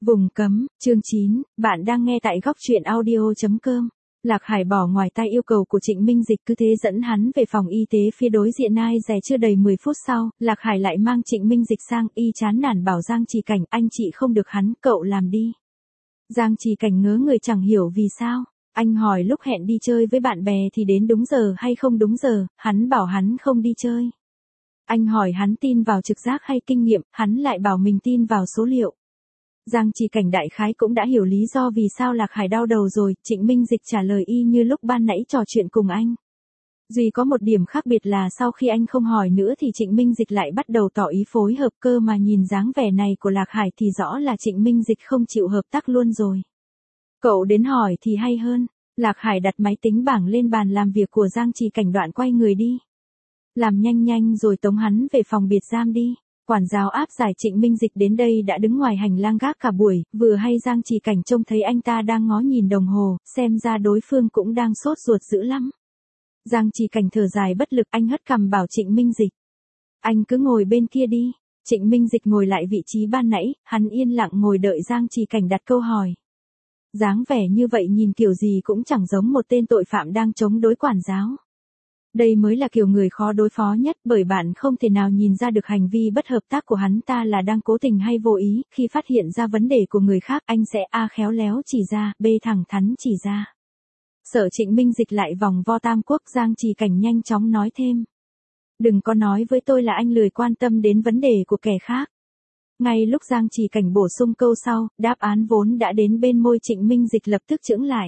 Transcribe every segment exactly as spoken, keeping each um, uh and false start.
Vùng cấm, chương chín, bạn đang nghe tại góc truyện audio chấm com. Lạc Hải bỏ ngoài tai yêu cầu của Trịnh Minh Dịch cứ thế dẫn hắn về phòng y tế phía đối diện. Ai dè chưa đầy mười phút sau, Lạc Hải lại mang Trịnh Minh Dịch sang, y chán nản bảo Giang Trì Cảnh, anh chị không được hắn, cậu làm đi. Giang Trì Cảnh ngớ người chẳng hiểu vì sao. Anh hỏi lúc hẹn đi chơi với bạn bè thì đến đúng giờ hay không đúng giờ, hắn bảo hắn không đi chơi. Anh hỏi hắn tin vào trực giác hay kinh nghiệm, hắn lại bảo mình tin vào số liệu. Giang Trì Cảnh đại khái cũng đã hiểu lý do vì sao Lạc Hải đau đầu rồi. Trịnh Minh Dịch trả lời y như lúc ban nãy trò chuyện cùng anh. Duy có một điểm khác biệt là sau khi anh không hỏi nữa thì Trịnh Minh Dịch lại bắt đầu tỏ ý phối hợp, cơ mà nhìn dáng vẻ này của Lạc Hải thì rõ là Trịnh Minh Dịch không chịu hợp tác luôn rồi. Cậu đến hỏi thì hay hơn. Lạc Hải đặt máy tính bảng lên bàn làm việc của Giang Trì Cảnh, đoạn quay người đi. Làm nhanh nhanh rồi tống hắn về phòng biệt giam đi. Quản giáo áp giải Trịnh Minh Dịch đến đây đã đứng ngoài hành lang gác cả buổi, vừa hay Giang Trì Cảnh trông thấy anh ta đang ngó nhìn đồng hồ, xem ra đối phương cũng đang sốt ruột dữ lắm. Giang Trì Cảnh thở dài bất lực, anh hất cằm bảo Trịnh Minh Dịch. Anh cứ ngồi bên kia đi. Trịnh Minh Dịch ngồi lại vị trí ban nãy, hắn yên lặng ngồi đợi Giang Trì Cảnh đặt câu hỏi. Dáng vẻ như vậy nhìn kiểu gì cũng chẳng giống một tên tội phạm đang chống đối quản giáo. Đây mới là kiểu người khó đối phó nhất, bởi bạn không thể nào nhìn ra được hành vi bất hợp tác của hắn ta là đang cố tình hay vô ý. Khi phát hiện ra vấn đề của người khác, anh sẽ A khéo léo chỉ ra, B thẳng thắn chỉ ra. Sợ Trịnh Minh Dịch lại vòng vo tam quốc, Giang Trì Cảnh nhanh chóng nói thêm. Đừng có nói với tôi là anh lười quan tâm đến vấn đề của kẻ khác. Ngay lúc Giang Trì Cảnh bổ sung câu sau, đáp án vốn đã đến bên môi Trịnh Minh Dịch lập tức chững lại.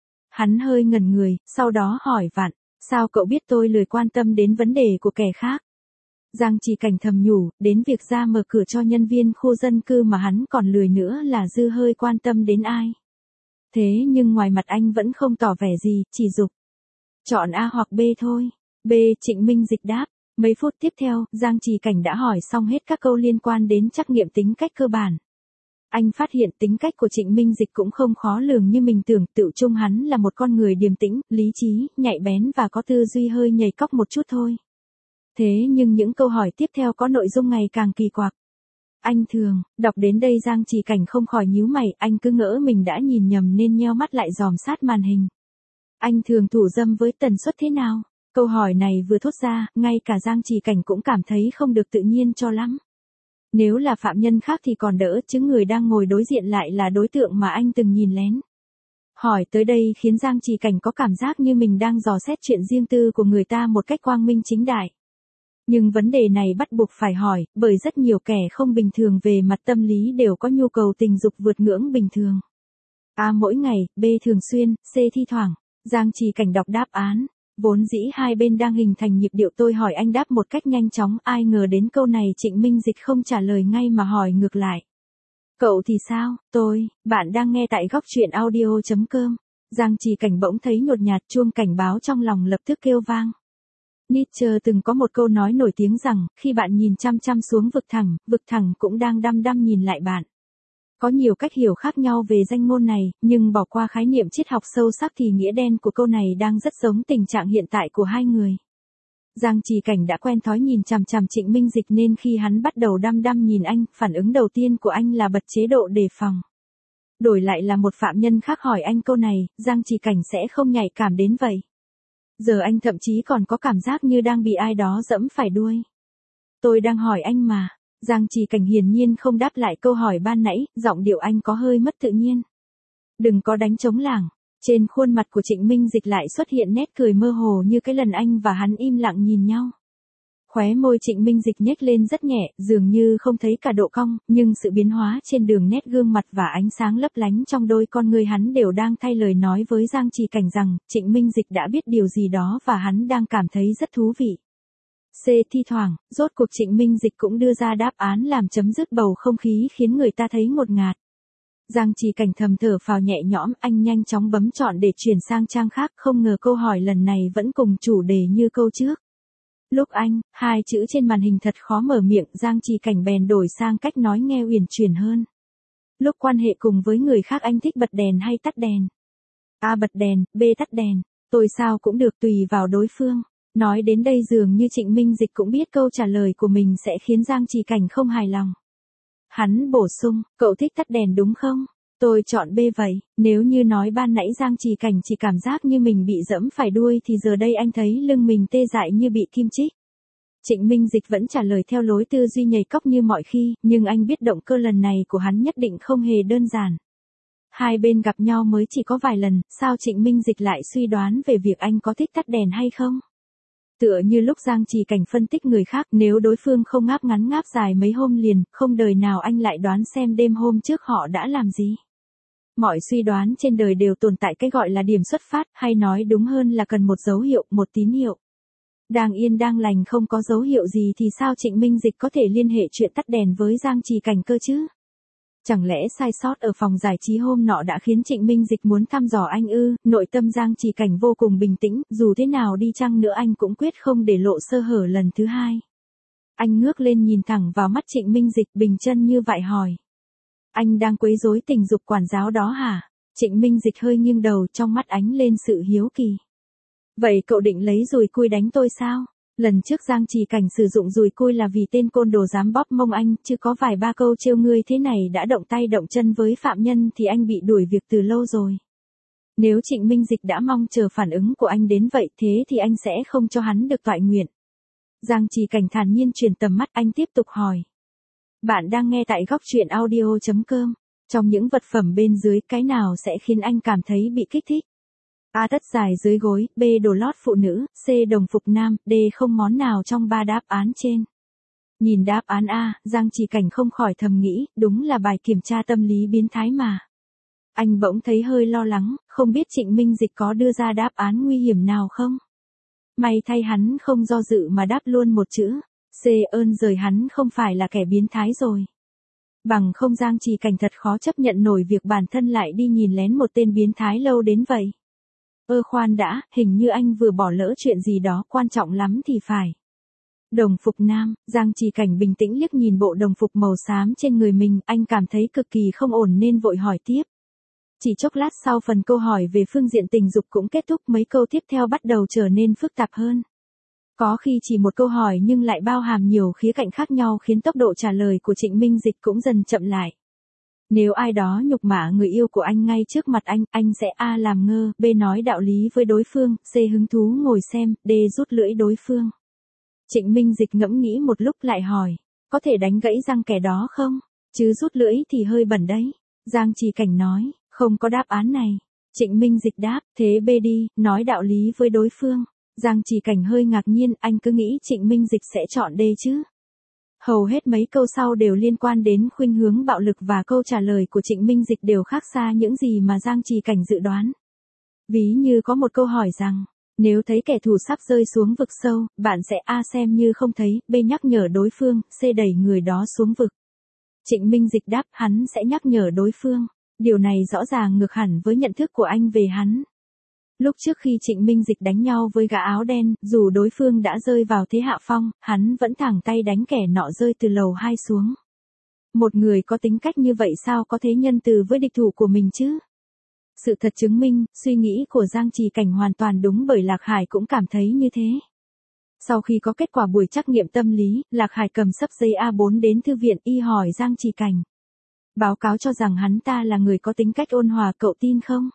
Hắn hơi ngẩn người, sau đó hỏi vặn. Sao cậu biết tôi lười quan tâm đến vấn đề của kẻ khác? Giang Trì Cảnh thầm nhủ, đến việc ra mở cửa cho nhân viên khu dân cư mà hắn còn lười nữa là dư hơi quan tâm đến ai. Thế nhưng ngoài mặt anh vẫn không tỏ vẻ gì, chỉ giục. Chọn A hoặc B thôi. B, Trịnh Minh Dịch đáp. Mấy phút tiếp theo, Giang Trì Cảnh đã hỏi xong hết các câu liên quan đến trắc nghiệm tính cách cơ bản. Anh phát hiện tính cách của Trịnh Minh Dịch cũng không khó lường như mình tưởng, tự chung hắn là một con người điềm tĩnh, lý trí, nhạy bén và có tư duy hơi nhầy cóc một chút thôi. Thế nhưng những câu hỏi tiếp theo có nội dung ngày càng kỳ quặc. Anh thường, đọc đến đây Giang Trì Cảnh không khỏi nhíu mày, anh cứ ngỡ mình đã nhìn nhầm nên nheo mắt lại dòm sát màn hình. Anh thường thủ dâm với tần suất thế nào? Câu hỏi này vừa thốt ra, ngay cả Giang Trì Cảnh cũng cảm thấy không được tự nhiên cho lắm. Nếu là phạm nhân khác thì còn đỡ, chứ người đang ngồi đối diện lại là đối tượng mà anh từng nhìn lén. Hỏi tới đây khiến Giang Trì Cảnh có cảm giác như mình đang dò xét chuyện riêng tư của người ta một cách quang minh chính đại. Nhưng vấn đề này bắt buộc phải hỏi, bởi rất nhiều kẻ không bình thường về mặt tâm lý đều có nhu cầu tình dục vượt ngưỡng bình thường. A mỗi ngày, B thường xuyên, C thi thoảng. Giang Trì Cảnh đọc đáp án. Vốn dĩ hai bên đang hình thành nhịp điệu, tôi hỏi anh đáp một cách nhanh chóng, ai ngờ đến câu này Trịnh Minh Dịch không trả lời ngay mà hỏi ngược lại. Cậu thì sao? Tôi, bạn đang nghe tại góc truyện audio chấm com. Giang Trì Cảnh bỗng thấy nhột nhạt, chuông cảnh báo trong lòng lập tức kêu vang. Nietzsche từng có một câu nói nổi tiếng rằng, khi bạn nhìn chăm chăm xuống vực thẳm, vực thẳm cũng đang đăm đăm nhìn lại bạn. Có nhiều cách hiểu khác nhau về danh ngôn này, nhưng bỏ qua khái niệm triết học sâu sắc thì nghĩa đen của câu này đang rất giống tình trạng hiện tại của hai người. Giang Trì Cảnh đã quen thói nhìn chằm chằm Trịnh Minh Dịch nên khi hắn bắt đầu đăm đăm nhìn anh, phản ứng đầu tiên của anh là bật chế độ đề phòng. Đổi lại là một phạm nhân khác hỏi anh câu này, Giang Trì Cảnh sẽ không nhạy cảm đến vậy. Giờ anh thậm chí còn có cảm giác như đang bị ai đó dẫm phải đuôi. Tôi đang hỏi anh mà. Giang Trì Cảnh hiển nhiên không đáp lại câu hỏi ban nãy, giọng điệu anh có hơi mất tự nhiên. Đừng có đánh trống lảng. Trên khuôn mặt của Trịnh Minh Dịch lại xuất hiện nét cười mơ hồ như cái lần anh và hắn im lặng nhìn nhau. Khóe môi Trịnh Minh Dịch nhếch lên rất nhẹ, dường như không thấy cả độ cong, nhưng sự biến hóa trên đường nét gương mặt và ánh sáng lấp lánh trong đôi con ngươi hắn đều đang thay lời nói với Giang Trì Cảnh rằng, Trịnh Minh Dịch đã biết điều gì đó và hắn đang cảm thấy rất thú vị. C thi thoảng, rốt cuộc Trịnh Minh Dịch cũng đưa ra đáp án làm chấm dứt bầu không khí khiến người ta thấy ngột ngạt. Giang Trì Cảnh thầm thở phào nhẹ nhõm, anh nhanh chóng bấm chọn để chuyển sang trang khác, không ngờ câu hỏi lần này vẫn cùng chủ đề như câu trước. Lúc anh, hai chữ trên màn hình thật khó mở miệng, Giang Trì Cảnh bèn đổi sang cách nói nghe uyển chuyển hơn. Lúc quan hệ cùng với người khác anh thích bật đèn hay tắt đèn? A bật đèn, B tắt đèn. Tôi sao cũng được, tùy vào đối phương. Nói đến đây dường như Trịnh Minh Dịch cũng biết câu trả lời của mình sẽ khiến Giang Trì Cảnh không hài lòng. Hắn bổ sung, cậu thích tắt đèn đúng không? Tôi chọn B vậy, nếu như nói ban nãy Giang Trì Cảnh chỉ cảm giác như mình bị dẫm phải đuôi thì giờ đây anh thấy lưng mình tê dại như bị kim chích. Trịnh Minh Dịch vẫn trả lời theo lối tư duy nhầy cóc như mọi khi, nhưng anh biết động cơ lần này của hắn nhất định không hề đơn giản. Hai bên gặp nhau mới chỉ có vài lần, sao Trịnh Minh Dịch lại suy đoán về việc anh có thích tắt đèn hay không? Tựa như lúc Giang Trì Cảnh phân tích người khác, nếu đối phương không ngáp ngắn ngáp dài mấy hôm liền, không đời nào anh lại đoán xem đêm hôm trước họ đã làm gì. Mọi suy đoán trên đời đều tồn tại cái gọi là điểm xuất phát, hay nói đúng hơn là cần một dấu hiệu, một tín hiệu. Đang yên đang lành không có dấu hiệu gì thì sao Trịnh Minh Dịch có thể liên hệ chuyện tắt đèn với Giang Trì Cảnh cơ chứ? Chẳng lẽ sai sót ở phòng giải trí hôm nọ đã khiến Trịnh Minh Dịch muốn thăm dò anh ư? Nội tâm Giang Trì Cảnh vô cùng bình tĩnh, dù thế nào đi chăng nữa anh cũng quyết không để lộ sơ hở lần thứ hai. Anh ngước lên nhìn thẳng vào mắt Trịnh Minh Dịch bình chân như vậy hỏi. Anh đang quấy rối tình dục quản giáo đó hả? Trịnh Minh Dịch hơi nghiêng đầu, trong mắt ánh lên sự hiếu kỳ. Vậy cậu định lấy dùi cui đánh tôi sao? Lần trước Giang Trì Cảnh sử dụng dùi cui là vì tên côn đồ dám bóp mông anh, chứ có vài ba câu trêu ngươi thế này đã động tay động chân với phạm nhân thì anh bị đuổi việc từ lâu rồi. Nếu Trịnh Minh Dịch đã mong chờ phản ứng của anh đến vậy thế thì anh sẽ không cho hắn được toại nguyện. Giang Trì Cảnh thản nhiên chuyển tầm mắt, anh tiếp tục hỏi. Bạn đang nghe tại góc truyện audio chấm com. Trong những vật phẩm bên dưới, cái nào sẽ khiến anh cảm thấy bị kích thích? A. Tất dài dưới gối, B. Đồ lót phụ nữ, C. Đồng phục nam, D. Không món nào trong ba đáp án trên. Nhìn đáp án A, Giang Trì Cảnh không khỏi thầm nghĩ, đúng là bài kiểm tra tâm lý biến thái mà. Anh bỗng thấy hơi lo lắng, không biết Trịnh Minh Dịch có đưa ra đáp án nguy hiểm nào không? May thay hắn không do dự mà đáp luôn một chữ. C. Ơn giời, hắn không phải là kẻ biến thái rồi. Bằng không Giang Trì Cảnh thật khó chấp nhận nổi việc bản thân lại đi nhìn lén một tên biến thái lâu đến vậy. Ơ khoan đã, hình như anh vừa bỏ lỡ chuyện gì đó quan trọng lắm thì phải. Đồng phục nam, Giang Trì Cảnh bình tĩnh liếc nhìn bộ đồng phục màu xám trên người mình, anh cảm thấy cực kỳ không ổn nên vội hỏi tiếp. Chỉ chốc lát sau phần câu hỏi về phương diện tình dục cũng kết thúc, mấy câu tiếp theo bắt đầu trở nên phức tạp hơn. Có khi chỉ một câu hỏi nhưng lại bao hàm nhiều khía cạnh khác nhau khiến tốc độ trả lời của Trịnh Minh Dịch cũng dần chậm lại. Nếu ai đó nhục mạ người yêu của anh ngay trước mặt anh, anh sẽ A. làm ngơ, B. nói đạo lý với đối phương, C. hứng thú ngồi xem, D. rút lưỡi đối phương. Trịnh Minh Dịch ngẫm nghĩ một lúc lại hỏi, có thể đánh gãy răng kẻ đó không? Chứ rút lưỡi thì hơi bẩn đấy. Giang Trì Cảnh nói, không có đáp án này. Trịnh Minh Dịch đáp, thế B đi, nói đạo lý với đối phương. Giang Trì Cảnh hơi ngạc nhiên, anh cứ nghĩ Trịnh Minh Dịch sẽ chọn D chứ. Hầu hết mấy câu sau đều liên quan đến khuynh hướng bạo lực và câu trả lời của Trịnh Minh Dịch đều khác xa những gì mà Giang Trì Cảnh dự đoán. Ví như có một câu hỏi rằng, nếu thấy kẻ thù sắp rơi xuống vực sâu, bạn sẽ A. xem như không thấy, B. nhắc nhở đối phương, C. đẩy người đó xuống vực. Trịnh Minh Dịch đáp, hắn sẽ nhắc nhở đối phương. Điều này rõ ràng ngược hẳn với nhận thức của anh về hắn. Lúc trước khi Trịnh Minh Dịch đánh nhau với gã áo đen, dù đối phương đã rơi vào thế hạ phong, hắn vẫn thẳng tay đánh kẻ nọ rơi từ lầu hai xuống. Một người có tính cách như vậy sao có thể nhân từ với địch thủ của mình chứ? Sự thật chứng minh, suy nghĩ của Giang Trì Cảnh hoàn toàn đúng, bởi Lạc Hải cũng cảm thấy như thế. Sau khi có kết quả buổi trắc nghiệm tâm lý, Lạc Hải cầm sấp giấy A bốn đến thư viện y hỏi Giang Trì Cảnh. Báo cáo cho rằng hắn ta là người có tính cách ôn hòa, cậu tin không?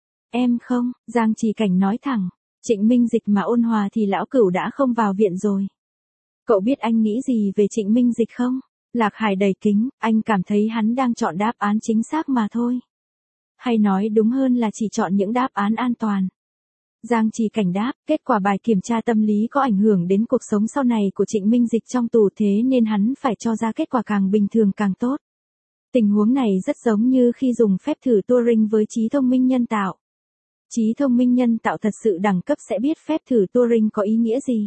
Em không, Giang Trì Cảnh nói thẳng. Trịnh Minh Dịch mà ôn hòa thì lão cửu đã không vào viện rồi. Cậu biết anh nghĩ gì về Trịnh Minh Dịch không? Lạc Hải đầy kính, anh cảm thấy hắn đang chọn đáp án chính xác mà thôi. Hay nói đúng hơn là chỉ chọn những đáp án an toàn. Giang Trì Cảnh đáp, kết quả bài kiểm tra tâm lý có ảnh hưởng đến cuộc sống sau này của Trịnh Minh Dịch trong tù, thế nên hắn phải cho ra kết quả càng bình thường càng tốt. Tình huống này rất giống như khi dùng phép thử Turing với trí thông minh nhân tạo. Trí thông minh nhân tạo thật sự đẳng cấp sẽ biết phép thử Turing có ý nghĩa gì.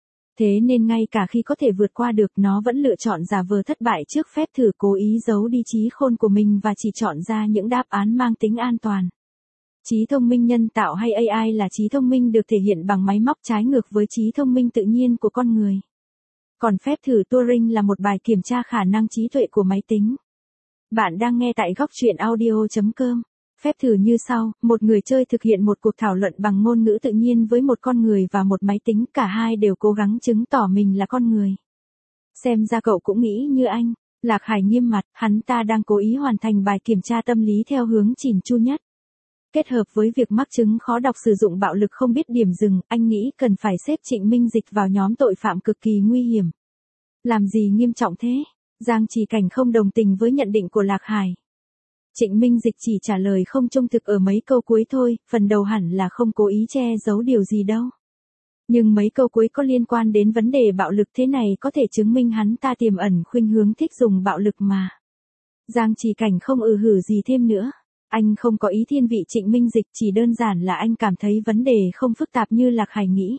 Thế nên ngay cả khi có thể vượt qua được, nó vẫn lựa chọn giả vờ thất bại trước phép thử, cố ý giấu đi trí khôn của mình và chỉ chọn ra những đáp án mang tính an toàn. Trí thông minh nhân tạo hay A I là trí thông minh được thể hiện bằng máy móc, trái ngược với trí thông minh tự nhiên của con người. Còn phép thử Turing là một bài kiểm tra khả năng trí tuệ của máy tính. Bạn đang nghe tại góc truyện audio chấm com. Phép thử như sau, một người chơi thực hiện một cuộc thảo luận bằng ngôn ngữ tự nhiên với một con người và một máy tính, cả hai đều cố gắng chứng tỏ mình là con người. Xem ra cậu cũng nghĩ như anh. Lạc Hải nghiêm mặt, hắn ta đang cố ý hoàn thành bài kiểm tra tâm lý theo hướng chỉn chu nhất. Kết hợp với việc mắc chứng khó đọc sử dụng bạo lực không biết điểm dừng, anh nghĩ cần phải xếp Trịnh Minh Dịch vào nhóm tội phạm cực kỳ nguy hiểm. Làm gì nghiêm trọng thế? Giang Trì Cảnh không đồng tình với nhận định của Lạc Hải. Trịnh Minh Dịch chỉ trả lời không trung thực ở mấy câu cuối thôi, phần đầu hẳn là không cố ý che giấu điều gì đâu. Nhưng mấy câu cuối có liên quan đến vấn đề bạo lực thế này có thể chứng minh hắn ta tiềm ẩn khuynh hướng thích dùng bạo lực mà. Giang Trì Cảnh không ừ hử gì thêm nữa. Anh không có ý thiên vị Trịnh Minh Dịch, chỉ đơn giản là anh cảm thấy vấn đề không phức tạp như Lạc Hải nghĩ.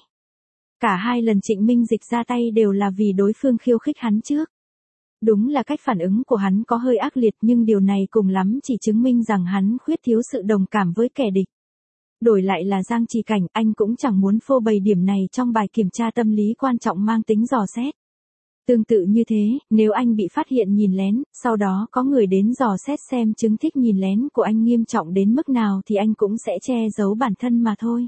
Cả hai lần Trịnh Minh Dịch ra tay đều là vì đối phương khiêu khích hắn trước. Đúng là cách phản ứng của hắn có hơi ác liệt, nhưng điều này cùng lắm chỉ chứng minh rằng hắn khuyết thiếu sự đồng cảm với kẻ địch. Đổi lại là Giang Trì Cảnh, anh cũng chẳng muốn phô bày điểm này trong bài kiểm tra tâm lý quan trọng mang tính dò xét. Tương tự như thế, nếu anh bị phát hiện nhìn lén, sau đó có người đến dò xét xem chứng thích nhìn lén của anh nghiêm trọng đến mức nào thì anh cũng sẽ che giấu bản thân mà thôi.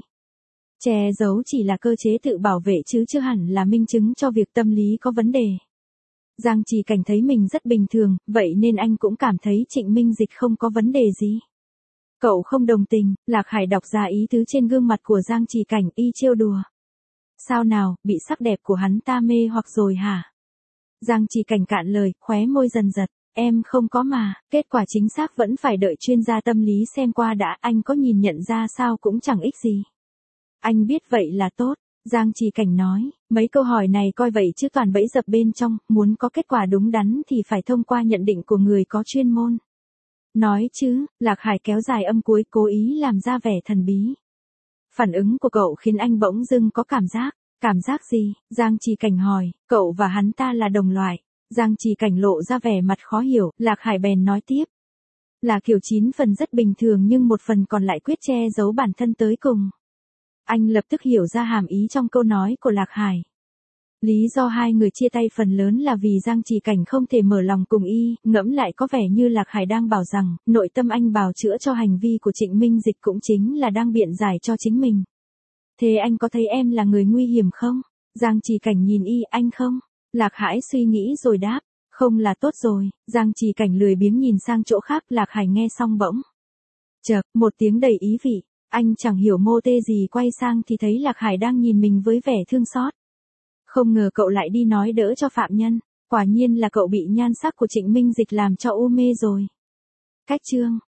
Che giấu chỉ là cơ chế tự bảo vệ chứ chưa hẳn là minh chứng cho việc tâm lý có vấn đề. Giang Trì Cảnh thấy mình rất bình thường, vậy nên anh cũng cảm thấy Trịnh Minh Dịch không có vấn đề gì. Cậu không đồng tình, Lạc Hải đọc ra ý tứ trên gương mặt của Giang Trì Cảnh, y trêu đùa. Sao nào, bị sắc đẹp của hắn ta mê hoặc rồi hả? Giang Trì Cảnh cạn lời, khóe môi dần giật, em không có mà, kết quả chính xác vẫn phải đợi chuyên gia tâm lý xem qua đã, anh có nhìn nhận ra sao cũng chẳng ích gì. Anh biết vậy là tốt, Giang Trì Cảnh nói, mấy câu hỏi này coi vậy chứ toàn bẫy dập bên trong, muốn có kết quả đúng đắn thì phải thông qua nhận định của người có chuyên môn. Nói chứ, Lạc Hải kéo dài âm cuối cố ý làm ra vẻ thần bí. Phản ứng của cậu khiến anh bỗng dưng có cảm giác. Cảm giác gì? Giang Trì Cảnh hỏi, cậu và hắn ta là đồng loại. Giang Trì Cảnh lộ ra vẻ mặt khó hiểu, Lạc Hải bèn nói tiếp. Là kiểu chín phần rất bình thường nhưng một phần còn lại quyết che giấu bản thân tới cùng. Anh lập tức hiểu ra hàm ý trong câu nói của Lạc Hải. Lý do hai người chia tay phần lớn là vì Giang Trì Cảnh không thể mở lòng cùng y, ngẫm lại có vẻ như Lạc Hải đang bảo rằng, nội tâm anh bào chữa cho hành vi của Trịnh Minh Dịch cũng chính là đang biện giải cho chính mình. Thế anh có thấy em là người nguy hiểm không? Giang Trì Cảnh nhìn y, anh không? Lạc Hải suy nghĩ rồi đáp, không là tốt rồi. Giang Trì Cảnh lười biếng nhìn sang chỗ khác, Lạc Hải nghe xong bỗng chợt, một tiếng đầy ý vị, anh chẳng hiểu mô tê gì quay sang thì thấy Lạc Hải đang nhìn mình với vẻ thương xót. Không ngờ cậu lại đi nói đỡ cho phạm nhân, quả nhiên là cậu bị nhan sắc của Trịnh Minh Dịch làm cho u mê rồi. Cách chương